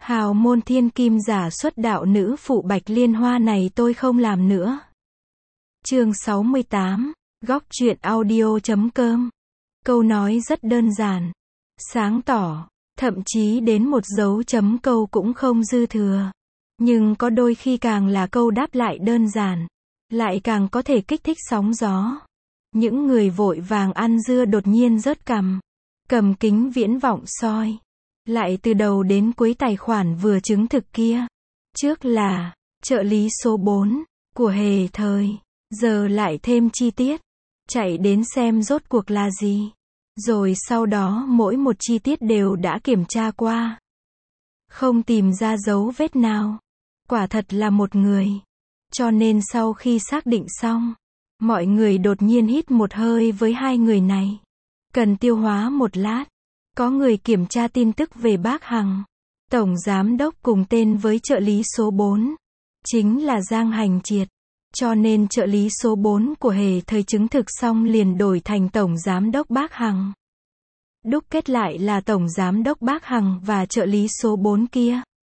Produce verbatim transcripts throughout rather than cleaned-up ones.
Hào môn thiên kim giả xuất đạo nữ phụ Bạch Liên Hoa này tôi không làm nữa. Chương sáu mươi tám, góc truyện audio chấm com. Câu nói rất đơn giản, sáng tỏ, thậm chí đến một dấu chấm câu cũng không dư thừa. Nhưng có đôi khi càng là câu đáp lại đơn giản, lại càng có thể kích thích sóng gió. Những người vội vàng ăn dưa đột nhiên rớt cằm, cầm kính viễn vọng soi lại từ đầu đến cuối tài khoản vừa chứng thực kia. Trước là trợ lý số bốn của Hề Thời, giờ lại thêm chi tiết, chạy đến xem rốt cuộc là gì. Rồi sau đó mỗi một chi tiết đều đã kiểm tra qua, không tìm ra dấu vết nào. Quả thật là một người. Cho nên sau khi xác định xong, mọi người đột nhiên hít một hơi với hai người này. Cần tiêu hóa một lát. Có người kiểm tra tin tức về bác Hằng, tổng giám đốc cùng tên với trợ lý số bốn, chính là Giang Hành Triệt. Cho nên trợ lý số bốn của Hề Thời chứng thực xong liền đổi thành tổng giám đốc bác Hằng. Đúc kết lại là tổng giám đốc bác Hằng và trợ lý số bốn kia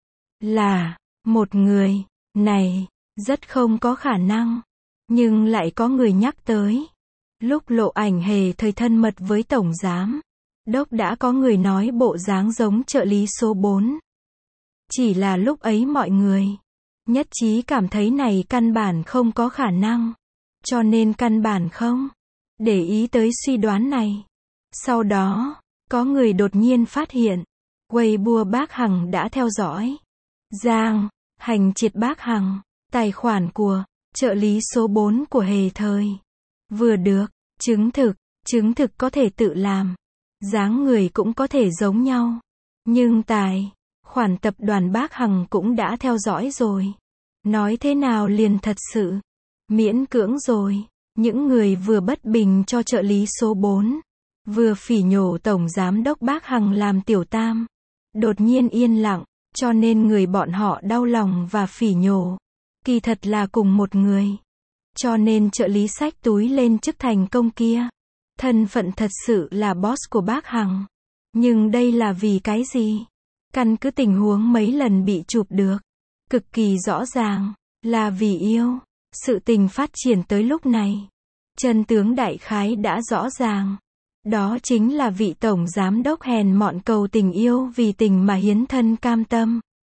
là một người. Này, rất không có khả năng. Nhưng lại có người nhắc tới. Lúc lộ ảnh Hề Thời thân mật với tổng giám đốc đã có người nói bộ dáng giống trợ lý số bốn. Chỉ là lúc ấy mọi người nhất trí cảm thấy này căn bản không có khả năng. Cho nên căn bản không để ý tới suy đoán này. Sau đó, có người đột nhiên phát hiện, Weibo bác Hằng đã theo dõi Giang Hành Triệt bác Hằng, tài khoản của trợ lý số bốn của Hề Thời. Vừa được chứng thực, chứng thực có thể tự làm, dáng người cũng có thể giống nhau. Nhưng tài khoản tập đoàn bác Hằng cũng đã theo dõi rồi. Nói thế nào liền thật sự miễn cưỡng rồi. Những người vừa bất bình cho trợ lý số bốn, vừa phỉ nhổ tổng giám đốc bác Hằng làm tiểu tam, đột nhiên yên lặng. Cho nên người bọn họ đau lòng và phỉ nhổ kỳ thật là cùng một người. Cho nên trợ lý xách túi lên chức thành công kia, thân phận thật sự là boss của bác Hằng. Nhưng đây là vì cái gì? Căn cứ tình huống mấy lần bị chụp được, cực kỳ rõ ràng, là vì yêu. Sự tình phát triển tới lúc này, chân tướng đại khái đã rõ ràng. Đó chính là vị tổng giám đốc hèn mọn cầu tình yêu vì tình mà hiến thân cam tâm.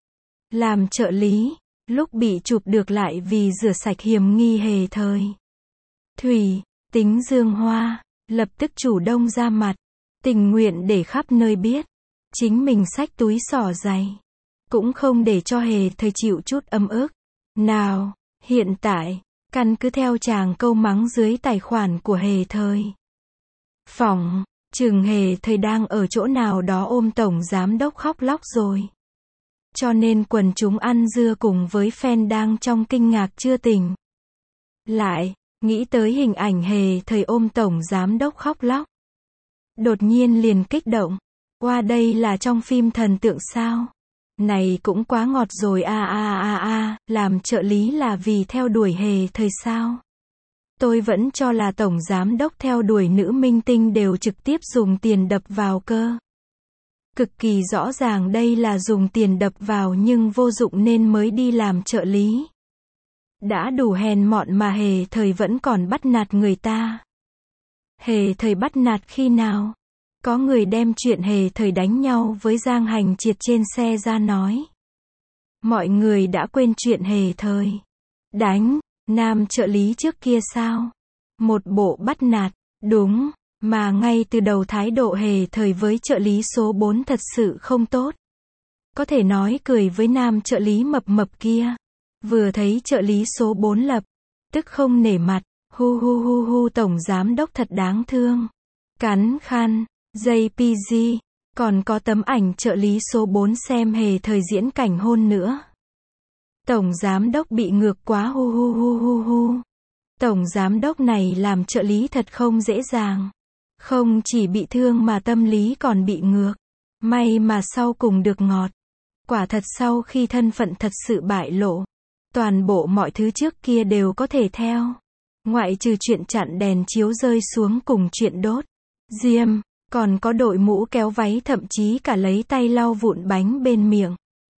Làm trợ lý, lúc bị chụp được lại vì rửa sạch hiểm nghi Hề Thời. Thủy, tính Dương Hoa, lập tức chủ động ra mặt, tình nguyện để khắp nơi biết. Chính mình xách túi xỏ giày, cũng không để cho Hề Thời chịu chút ấm ức nào. Hiện tại, căn cứ theo chàng câu mắng dưới tài khoản của Hề Thời, phỏng chừng Hề Thời đang ở chỗ nào đó ôm tổng giám đốc khóc lóc rồi. Cho nên quần chúng ăn dưa cùng với fan đang trong kinh ngạc chưa tỉnh lại, nghĩ tới hình ảnh Hề Thời ôm tổng giám đốc khóc lóc, đột nhiên liền kích động. Qua đây là trong phim thần tượng sao? Này cũng quá ngọt rồi a a a a, làm trợ lý là vì theo đuổi Hề Thời sao? Tôi vẫn cho là tổng giám đốc theo đuổi nữ minh tinh đều trực tiếp dùng tiền đập vào cơ. Cực kỳ rõ ràng đây là dùng tiền đập vào nhưng vô dụng nên mới đi làm trợ lý. Đã đủ hèn mọn mà Hề Thời vẫn còn bắt nạt người ta. Hề Thời bắt nạt khi nào? Có người đem chuyện Hề Thời đánh nhau với Giang Hành Triệt trên xe ra nói. Mọi người đã quên chuyện Hề Thời đánh nam trợ lý trước kia sao? Một bộ bắt nạt, đúng, mà ngay từ đầu thái độ Hề Thời với trợ lý số bốn thật sự không tốt. Có thể nói cười với nam trợ lý mập mập kia. Vừa thấy trợ lý số bốn lập tức không nể mặt, hu hu hu hu tổng giám đốc thật đáng thương. Cắn khăn, gi pê giê, còn có tấm ảnh trợ lý số bốn xem Hề Thời diễn cảnh hôn nữa. Tổng giám đốc bị ngược quá hu hu hu hu hu. Tổng giám đốc này làm trợ lý thật không dễ dàng. Không chỉ bị thương mà tâm lý còn bị ngược. May mà sau cùng được ngọt. Quả thật sau khi thân phận thật sự bại lộ, toàn bộ mọi thứ trước kia đều có thể theo. Ngoại trừ chuyện chặn đèn chiếu rơi xuống cùng chuyện đốt diêm, còn có đội mũ kéo váy thậm chí cả lấy tay lau vụn bánh bên miệng.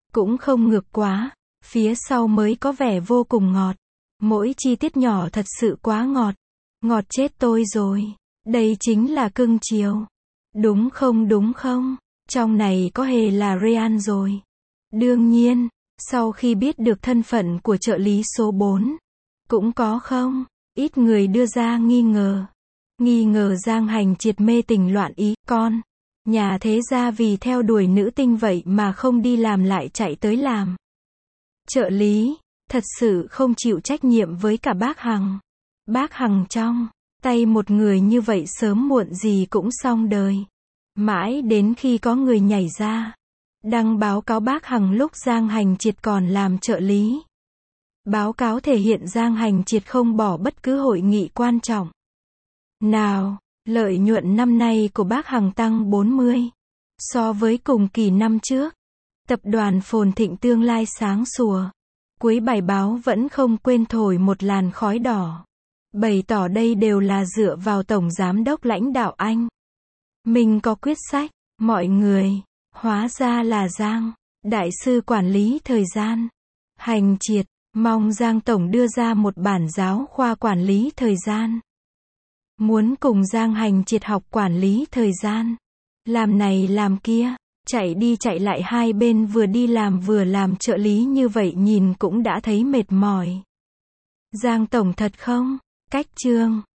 cũng không ngược quá, phía sau mới có vẻ vô cùng ngọt. Mỗi chi tiết nhỏ thật sự quá ngọt. Ngọt chết tôi rồi. Đây chính là cưng chiều. Đúng không đúng không? Trong này có hề là Ryan rồi. Đương nhiên, sau khi biết được thân phận của trợ lý số bốn, cũng có không ít người đưa ra nghi ngờ. Nghi ngờ Giang Hành Triệt mê tình loạn ý, con. Nhà thế gia vì theo đuổi nữ tinh vậy mà không đi làm lại chạy tới làm trợ lý, thật sự không chịu trách nhiệm với cả bác Hằng. Bác Hằng trong tay một người như vậy sớm muộn gì cũng xong đời. Mãi đến khi có người nhảy ra, đăng báo cáo bác Hằng lúc Giang Hành Triệt còn làm trợ lý. Báo cáo thể hiện Giang Hành Triệt không bỏ bất cứ hội nghị quan trọng nào. Lợi nhuận năm nay của bác Hằng tăng bốn mươi so với cùng kỳ năm trước. Tập đoàn phồn thịnh tương lai sáng sủa. Cuối bài báo vẫn không quên thổi một làn khói đỏ, bày tỏ đây đều là dựa vào Tổng Giám đốc lãnh đạo anh. Mình có quyết sách. Mọi người, hóa ra là Giang Đại sư quản lý thời gian. Hành Triệt, mong Giang Tổng đưa ra một bản giáo khoa quản lý thời gian. Muốn cùng Giang Hành Triệt học quản lý thời gian. Làm này làm kia, chạy đi chạy lại hai bên vừa đi làm vừa làm trợ lý như vậy nhìn cũng đã thấy mệt mỏi. Giang Tổng thật không? Cách chương